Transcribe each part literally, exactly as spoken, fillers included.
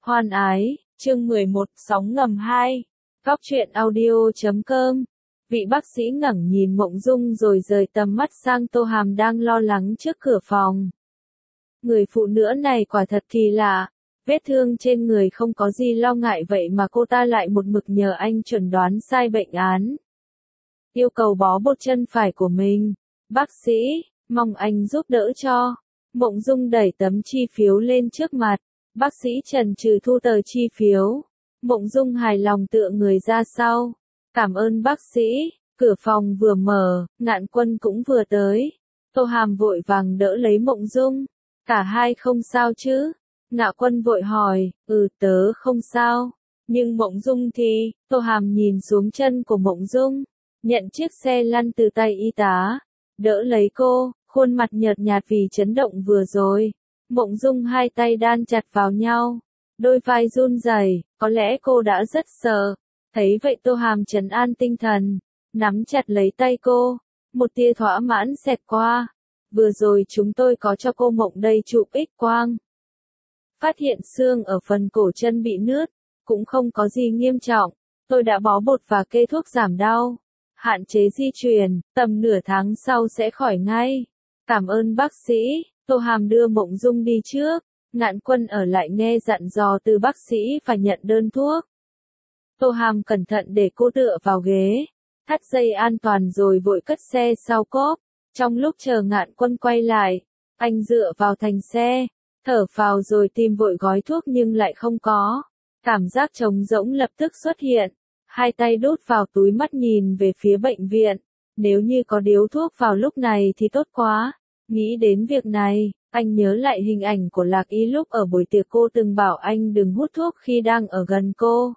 Hoan ái, chương mười một, sóng ngầm hai. Góc truyện audio chấm com. Vị bác sĩ ngẩng nhìn Mộng Dung rồi rời tầm mắt sang Tô Hàm đang lo lắng trước cửa phòng. Người phụ nữ này quả thật kỳ lạ, vết thương trên người không có gì lo ngại vậy mà cô ta lại một mực nhờ anh chuẩn đoán sai bệnh án. Yêu cầu bó bột chân phải của mình. Bác sĩ, mong anh giúp đỡ cho. Mộng Dung đẩy tấm chi phiếu lên trước mặt. Bác sĩ chần chừ thu tờ chi phiếu. Mộng Dung hài lòng tựa người ra sau. Cảm ơn bác sĩ. Cửa phòng vừa mở, Ngạn Quân cũng vừa tới. Tô Hàm vội vàng đỡ lấy Mộng Dung. Cả hai không sao chứ? Ngạn Quân vội hỏi, ừ tớ không sao. Nhưng Mộng Dung thì, Tô Hàm nhìn xuống chân của Mộng Dung. Nhận chiếc xe lăn từ tay y tá. Đỡ lấy cô, khuôn mặt nhợt nhạt vì chấn động vừa rồi. Mộng Dung hai tay đan chặt vào nhau. Đôi vai run rẩy, có lẽ cô đã rất sợ. Thấy vậy Tô Hàm trấn an tinh thần. Nắm chặt lấy tay cô. Một tia thỏa mãn xẹt qua. Vừa rồi chúng tôi có cho cô Mộng đây chụp X quang. Phát hiện xương ở phần cổ chân bị nứt. Cũng không có gì nghiêm trọng. Tôi đã bó bột và kê thuốc giảm đau. Hạn chế di chuyển, tầm nửa tháng sau sẽ khỏi ngay. Cảm ơn bác sĩ. Tô Hàm đưa Mộng Dung đi trước. Ngạn Quân ở lại nghe dặn dò từ bác sĩ và nhận đơn thuốc. Tô Hàm cẩn thận để cô tựa vào ghế. Thắt dây an toàn rồi vội cất xe sau cốp. Trong lúc chờ Ngạn Quân quay lại, anh dựa vào thành xe. Thở phào rồi tìm vội gói thuốc nhưng lại không có. Cảm giác trống rỗng lập tức xuất hiện. Hai tay đút vào túi mắt nhìn về phía bệnh viện. Nếu như có điếu thuốc vào lúc này thì tốt quá. Nghĩ đến việc này, anh nhớ lại hình ảnh của Lạc Y lúc ở buổi tiệc cô từng bảo anh đừng hút thuốc khi đang ở gần cô.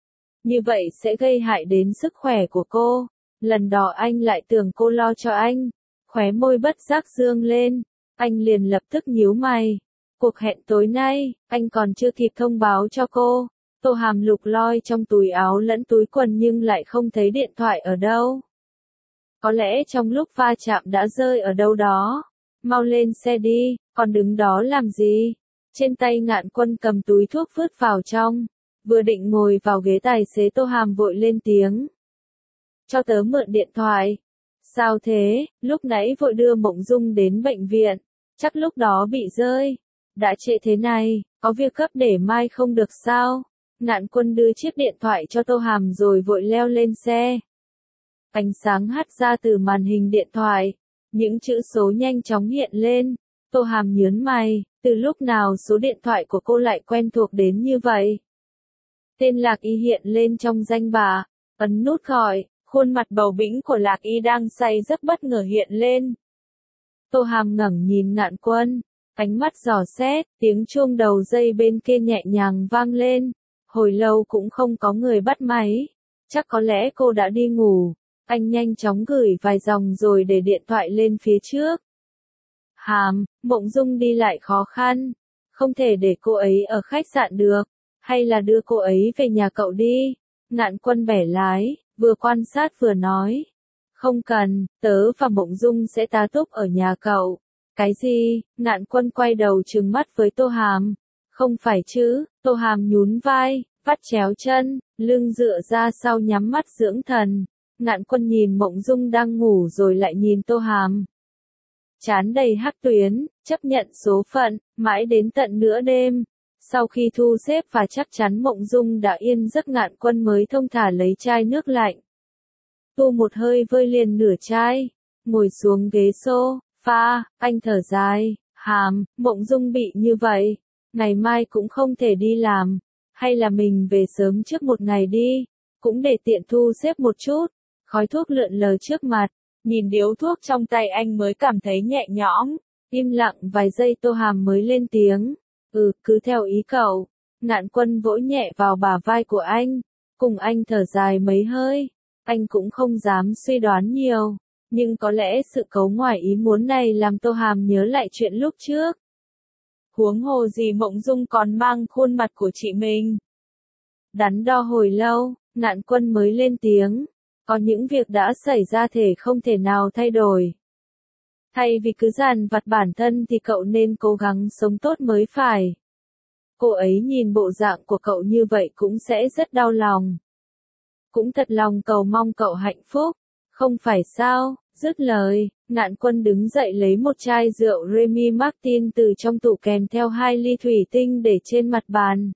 Như vậy sẽ gây hại đến sức khỏe của cô. Lần đó anh lại tưởng cô lo cho anh. Khóe môi bất giác dương lên. Anh liền lập tức nhíu mày. Cuộc hẹn tối nay, anh còn chưa kịp thông báo cho cô. Tô Hàm lục loi trong túi áo lẫn túi quần nhưng lại không thấy điện thoại ở đâu. Có lẽ trong lúc va chạm đã rơi ở đâu đó. Mau lên xe đi, còn đứng đó làm gì? Trên tay Ngạn Quân cầm túi thuốc vứt vào trong. Vừa định ngồi vào ghế tài xế Tô Hàm vội lên tiếng. Cho tớ mượn điện thoại. Sao thế, lúc nãy vội đưa Mộng Dung đến bệnh viện. Chắc lúc đó bị rơi. Đã trễ thế này, có việc gấp để mai không được sao? Ngạn Quân đưa chiếc điện thoại cho Tô Hàm rồi vội leo lên xe. Ánh sáng hắt ra từ màn hình điện thoại. Những chữ số nhanh chóng hiện lên. Tô Hàm nhớn mày, từ lúc nào số điện thoại của cô lại quen thuộc đến như vậy? Tên Lạc Y hiện lên trong danh bạ. Ấn nút gọi, khuôn mặt bầu bĩnh của Lạc Y đang say giấc bất ngờ hiện lên. Tô Hàm ngẩng nhìn Ngạn Quân. Ánh mắt dò xét, tiếng chuông đầu dây bên kia nhẹ nhàng vang lên. Hồi lâu cũng không có người bắt máy. Chắc có lẽ cô đã đi ngủ. Anh nhanh chóng gửi vài dòng rồi để điện thoại lên phía trước. Hàm, Mộng Dung đi lại khó khăn. Không thể để cô ấy ở khách sạn được. Hay là đưa cô ấy về nhà cậu đi. Ngạn Quân bẻ lái, vừa quan sát vừa nói. Không cần, tớ và Mộng Dung sẽ tá túc ở nhà cậu. Cái gì? Ngạn Quân quay đầu trừng mắt với Tô Hàm. Không phải chứ? Tô Hàm nhún vai, vắt chéo chân, lưng dựa ra sau nhắm mắt dưỡng thần. Ngạn Quân nhìn Mộng Dung đang ngủ rồi lại nhìn Tô Hàm. Trán đầy hắc tuyến, chấp nhận số phận, mãi đến tận nửa đêm. Sau khi thu xếp và chắc chắn Mộng Dung đã yên giấc Ngạn Quân mới thông thả lấy chai nước lạnh. Tu một hơi vơi liền nửa chai, ngồi xuống ghế sofa, anh thở dài, Hàm, Mộng Dung bị như vậy. Ngày mai cũng không thể đi làm. Hay là mình về sớm trước một ngày đi. Cũng để tiện thu xếp một chút. Khói thuốc lượn lờ trước mặt. Nhìn điếu thuốc trong tay anh mới cảm thấy nhẹ nhõm. Im lặng vài giây Tô Hàm mới lên tiếng. Ừ, cứ theo ý cậu. Ngạn Quân vỗ nhẹ vào bả vai của anh. Cùng anh thở dài mấy hơi. Anh cũng không dám suy đoán nhiều. Nhưng có lẽ sự cấu ngoài ý muốn này làm Tô Hàm nhớ lại chuyện lúc trước. Huống hồ gì Mộng Dung còn mang khuôn mặt của chị mình. Đắn đo hồi lâu, Ngạn Quân mới lên tiếng. Có những việc đã xảy ra thể không thể nào thay đổi. Thay vì cứ dằn vặt bản thân thì cậu nên cố gắng sống tốt mới phải. Cô ấy nhìn bộ dạng của cậu như vậy cũng sẽ rất đau lòng. Cũng thật lòng cầu mong cậu hạnh phúc. Không phải sao? Dứt lời, Ngạn Quân đứng dậy lấy một chai rượu Remy Martin từ trong tủ kèm theo hai ly thủy tinh để trên mặt bàn.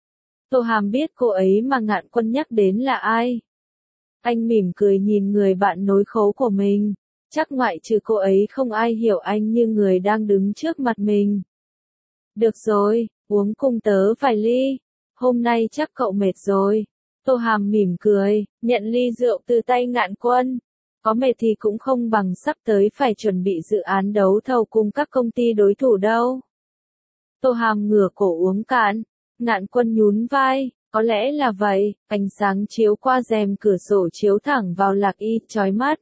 Tô Hàm biết cô ấy mà Ngạn Quân nhắc đến là ai. Anh mỉm cười nhìn người bạn nối khố của mình. Chắc ngoại trừ cô ấy không ai hiểu anh như người đang đứng trước mặt mình. Được rồi, uống cùng tớ vài ly. Hôm nay chắc cậu mệt rồi. Tô Hàm mỉm cười, nhận ly rượu từ tay Ngạn Quân. Có mệt thì cũng không bằng sắp tới phải chuẩn bị dự án đấu thầu cùng các công ty đối thủ đâu. Tô Hàm ngửa cổ uống cạn. Ngạn Quân nhún vai, có lẽ là vậy, ánh sáng chiếu qua rèm cửa sổ chiếu thẳng vào Lạc Y, chói mắt.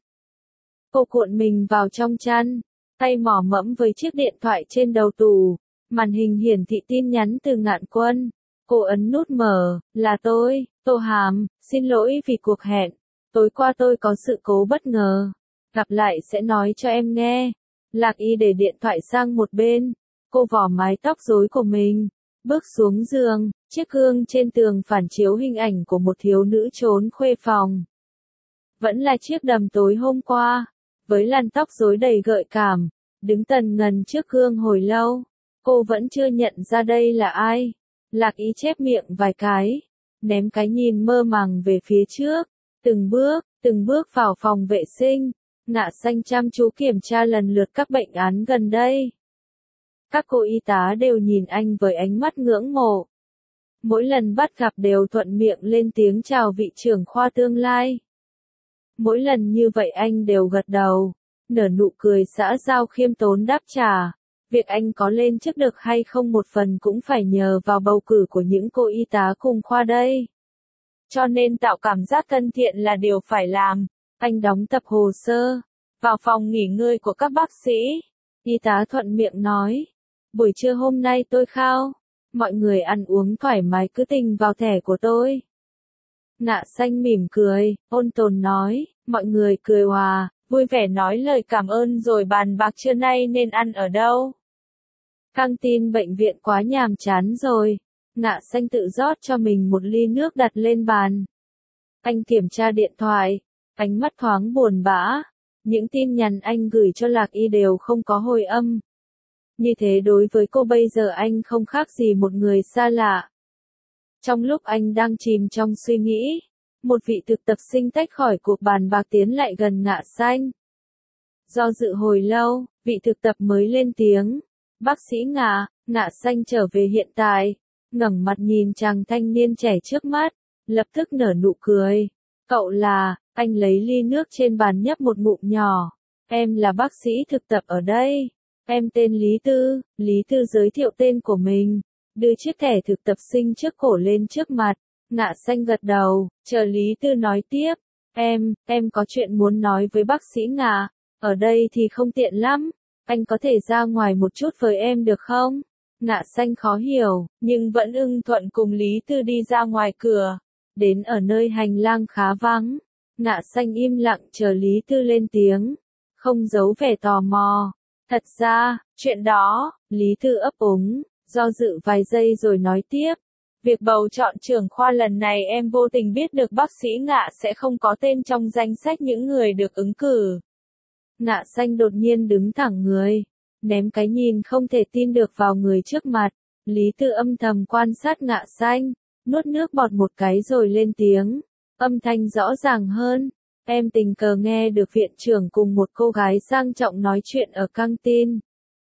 Cô cuộn mình vào trong chăn, tay mò mẫm với chiếc điện thoại trên đầu tủ, màn hình hiển thị tin nhắn từ Ngạn Quân. Cô ấn nút mở, là tôi, Tô Hàm, xin lỗi vì cuộc hẹn. Tối qua tôi có sự cố bất ngờ. Gặp lại sẽ nói cho em nghe. Lạc Y để điện thoại sang một bên. Cô vò mái tóc rối của mình. Bước xuống giường, chiếc gương trên tường phản chiếu hình ảnh của một thiếu nữ trốn khuê phòng. Vẫn là chiếc đầm tối hôm qua. Với làn tóc rối đầy gợi cảm. Đứng tần ngần trước gương hồi lâu. Cô vẫn chưa nhận ra đây là ai. Lạc Y chép miệng vài cái. Ném cái nhìn mơ màng về phía trước. Từng bước, từng bước vào phòng vệ sinh, Ngạ Xanh chăm chú kiểm tra lần lượt các bệnh án gần đây. Các cô y tá đều nhìn anh với ánh mắt ngưỡng mộ. Mỗi lần bắt gặp đều thuận miệng lên tiếng chào vị trưởng khoa tương lai. Mỗi lần như vậy anh đều gật đầu, nở nụ cười xã giao khiêm tốn đáp trả. Việc anh có lên chức được hay không một phần cũng phải nhờ vào bầu cử của những cô y tá cùng khoa đây. Cho nên tạo cảm giác thân thiện là điều phải làm. Anh đóng tập hồ sơ. Vào phòng nghỉ ngơi của các bác sĩ. Y tá thuận miệng nói. Buổi trưa hôm nay tôi khao. Mọi người ăn uống thoải mái cứ tình vào thẻ của tôi. Ngạ Xanh mỉm cười, ôn tồn nói. Mọi người cười hòa, vui vẻ nói lời cảm ơn rồi bàn bạc trưa nay nên ăn ở đâu. Căng tin bệnh viện quá nhàm chán rồi. Ngạ Xanh tự rót cho mình một ly nước đặt lên bàn. Anh kiểm tra điện thoại, ánh mắt thoáng buồn bã. Những tin nhắn anh gửi cho Lạc Y đều không có hồi âm. Như thế đối với cô bây giờ anh không khác gì một người xa lạ. Trong lúc anh đang chìm trong suy nghĩ, một vị thực tập sinh tách khỏi cuộc bàn bạc tiến lại gần Ngạ Xanh. Do dự hồi lâu, vị thực tập mới lên tiếng. Bác sĩ Ngạ, Ngạ Xanh trở về hiện tại. Ngẩng mặt nhìn chàng thanh niên trẻ trước mắt, lập tức nở nụ cười. Cậu là, anh lấy ly nước trên bàn nhấp một ngụm nhỏ. Em là bác sĩ thực tập ở đây. Em tên Lý Tư, Lý Tư giới thiệu tên của mình. Đưa chiếc thẻ thực tập sinh trước cổ lên trước mặt. Ngạ Xanh gật đầu, chờ Lý Tư nói tiếp. Em, em có chuyện muốn nói với bác sĩ Ngạ. Ở đây thì không tiện lắm. Anh có thể ra ngoài một chút với em được không? Ngạ Xanh khó hiểu, nhưng vẫn ưng thuận cùng Lý Tư đi ra ngoài cửa. Đến ở nơi hành lang khá vắng. Ngạ Xanh im lặng chờ Lý Tư lên tiếng. Không giấu vẻ tò mò. Thật ra, chuyện đó, Lý Tư ấp úng, do dự vài giây rồi nói tiếp. Việc bầu chọn trưởng khoa lần này em vô tình biết được bác sĩ Ngạ sẽ không có tên trong danh sách những người được ứng cử. Ngạ Xanh đột nhiên đứng thẳng người. Ném cái nhìn không thể tin được vào người trước mặt. Lý Tư âm thầm quan sát Ngạ Xanh, nuốt nước bọt một cái rồi lên tiếng. Âm thanh rõ ràng hơn. Em tình cờ nghe được viện trưởng cùng một cô gái sang trọng nói chuyện ở căng tin.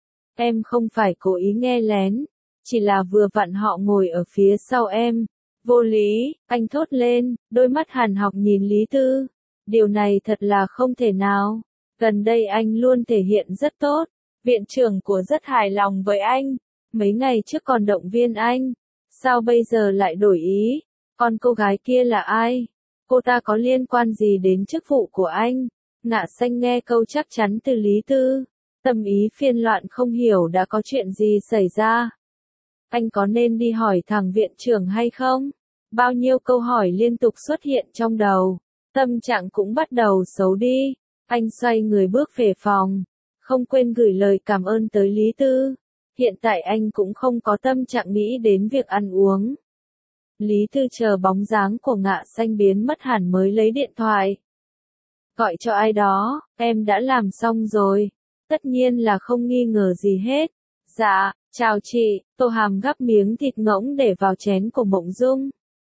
Em không phải cố ý nghe lén, chỉ là vừa vặn họ ngồi ở phía sau em. Vô lý, anh thốt lên, đôi mắt hàn học nhìn Lý Tư. Điều này thật là không thể nào. Gần đây anh luôn thể hiện rất tốt. Viện trưởng của rất hài lòng với anh. Mấy ngày trước còn động viên anh. Sao bây giờ lại đổi ý? Còn cô gái kia là ai? Cô ta có liên quan gì đến chức vụ của anh? Ngạ Xanh nghe câu chắc chắn từ Lý Tư. Tâm ý phiên loạn không hiểu đã có chuyện gì xảy ra. Anh có nên đi hỏi thằng viện trưởng hay không? Bao nhiêu câu hỏi liên tục xuất hiện trong đầu. Tâm trạng cũng bắt đầu xấu đi. Anh xoay người bước về phòng. Không quên gửi lời cảm ơn tới Lý Tư. hiện tại anh cũng không có tâm trạng nghĩ đến việc ăn uống. Lý Thư chờ bóng dáng của Ngạ Xanh biến mất hẳn mới lấy điện thoại. Gọi cho ai đó, em đã làm xong rồi. Tất nhiên là không nghi ngờ gì hết. Dạ, chào chị, Tô Hàm gắp miếng thịt ngỗng để vào chén của Mộng Dung.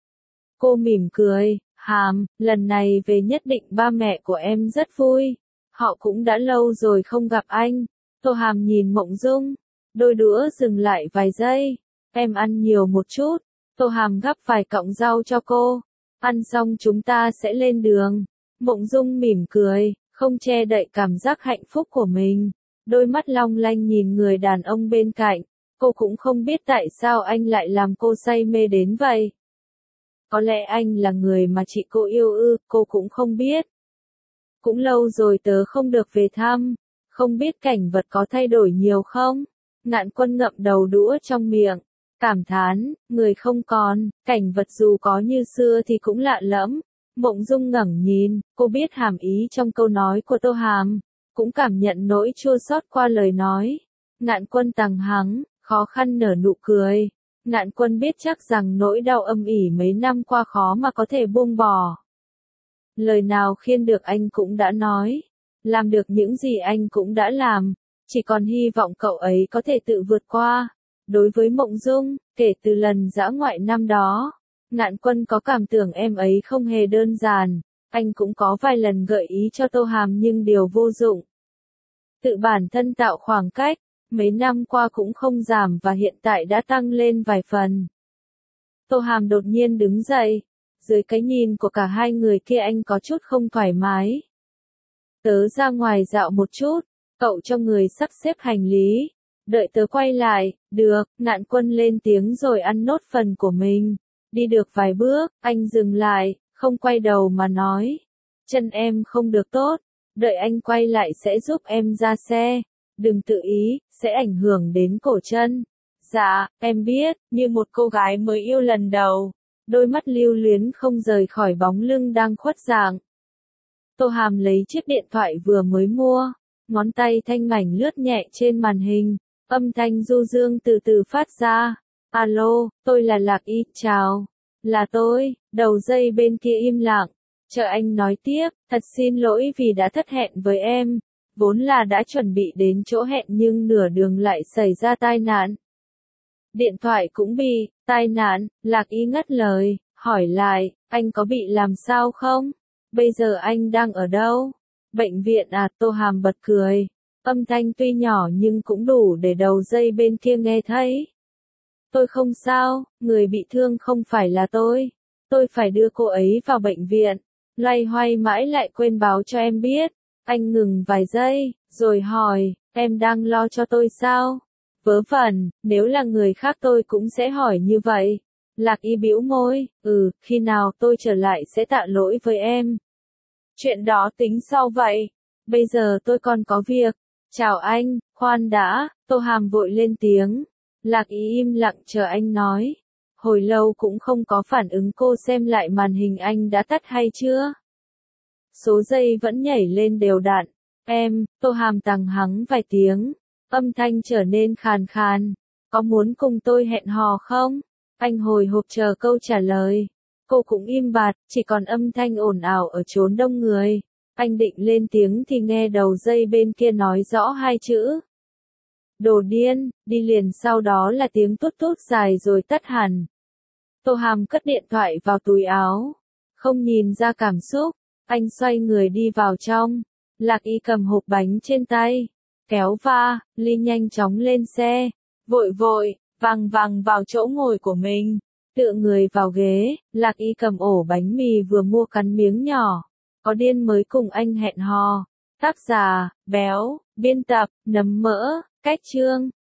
Cô mỉm cười, Hàm, lần này về nhất định ba mẹ của em rất vui. Họ cũng đã lâu rồi không gặp anh. Tô Hàm nhìn Mộng Dung, đôi đũa dừng lại vài giây. Em ăn nhiều một chút. Tô Hàm gắp vài cọng rau cho cô. Ăn xong chúng ta sẽ lên đường. Mộng Dung mỉm cười, không che đậy cảm giác hạnh phúc của mình. Đôi mắt long lanh nhìn người đàn ông bên cạnh. Cô cũng không biết tại sao anh lại làm cô say mê đến vậy. Có lẽ anh là người mà chị cô yêu ư, cô cũng không biết. Cũng lâu rồi tớ không được về thăm. Không biết cảnh vật có thay đổi nhiều không? Ngạn Quân ngậm đầu đũa trong miệng. Cảm thán, người không còn, cảnh vật dù có như xưa thì cũng lạ lẫm. Mộng Dung ngẩng nhìn, cô biết hàm ý trong câu nói của Tô Hàm, cũng cảm nhận nỗi chua xót qua lời nói. Ngạn Quân tằng hắng, khó khăn nở nụ cười. Ngạn Quân biết chắc rằng nỗi đau âm ỉ mấy năm qua khó mà có thể buông bỏ. Lời nào khiên được anh cũng đã nói, làm được những gì anh cũng đã làm, chỉ còn hy vọng cậu ấy có thể tự vượt qua. Đối với Mộng Dung, kể từ lần dã ngoại năm đó, Ngạn Quân có cảm tưởng em ấy không hề đơn giản, anh cũng có vài lần gợi ý cho Tô Hàm nhưng đều vô dụng. Tự bản thân tạo khoảng cách, mấy năm qua cũng không giảm và hiện tại đã tăng lên vài phần. Tô Hàm đột nhiên đứng dậy, dưới cái nhìn của cả hai người kia anh có chút không thoải mái. Tớ ra ngoài dạo một chút, cậu cho người sắp xếp hành lý. Đợi tớ quay lại, được, Ngạn Quân lên tiếng rồi ăn nốt phần của mình. Đi được vài bước, anh dừng lại, không quay đầu mà nói. Chân em không được tốt, đợi anh quay lại sẽ giúp em ra xe. Đừng tự ý, sẽ ảnh hưởng đến cổ chân. Dạ, em biết, như một cô gái mới yêu lần đầu. Đôi mắt lưu luyến không rời khỏi bóng lưng đang khuất dạng. Tô Hàm lấy chiếc điện thoại vừa mới mua, ngón tay thanh mảnh lướt nhẹ trên màn hình. Âm thanh du dương từ từ phát ra. Alo, tôi là Lạc Y, chào. Là tôi, đầu dây bên kia im lặng. Chờ anh nói tiếp, thật xin lỗi vì đã thất hẹn với em. Vốn là đã chuẩn bị đến chỗ hẹn nhưng nửa đường lại xảy ra tai nạn. Điện thoại cũng bị, tai nạn, Lạc Y ngắt lời, hỏi lại, anh có bị làm sao không? Bây giờ anh đang ở đâu? Bệnh viện à, Tô Hàm bật cười. Âm thanh tuy nhỏ nhưng cũng đủ để đầu dây bên kia nghe thấy. Tôi không sao, người bị thương không phải là tôi. Tôi phải đưa cô ấy vào bệnh viện. Loay hoay mãi lại quên báo cho em biết. Anh ngừng vài giây, rồi hỏi, em đang lo cho tôi sao? Vớ vẩn, nếu là người khác tôi cũng sẽ hỏi như vậy. Lạc Y bĩu môi, ừ, khi nào tôi trở lại sẽ tạ lỗi với em. Chuyện đó tính sau vậy. Bây giờ tôi còn có việc. Chào anh, khoan đã, Tô Hàm vội lên tiếng. Lạc Y im lặng chờ anh nói. Hồi lâu cũng không có phản ứng, cô xem lại màn hình anh đã tắt hay chưa? Số giây vẫn nhảy lên đều đặn. Em, Tô Hàm tằng hắng vài tiếng. Âm thanh trở nên khàn khàn. Có muốn cùng tôi hẹn hò không? Anh hồi hộp chờ câu trả lời. Cô cũng im bặt, chỉ còn âm thanh ồn ào ở chốn đông người. Anh định lên tiếng thì nghe đầu dây bên kia nói rõ hai chữ. Đồ điên, đi liền sau đó là tiếng tút tút dài rồi tắt hẳn. Tô Hàm cất điện thoại vào túi áo. Không nhìn ra cảm xúc, anh xoay người đi vào trong. Lạc Y cầm hộp bánh trên tay. Kéo va, ly nhanh chóng lên xe. Vội vội, vàng vàng vào chỗ ngồi của mình. Tựa người vào ghế, Lạc Y cầm ổ bánh mì vừa mua cắn miếng nhỏ. Có điên mới cùng anh hẹn hò. Tác giả, béo, biên tập, nấm mỡ, cách chương.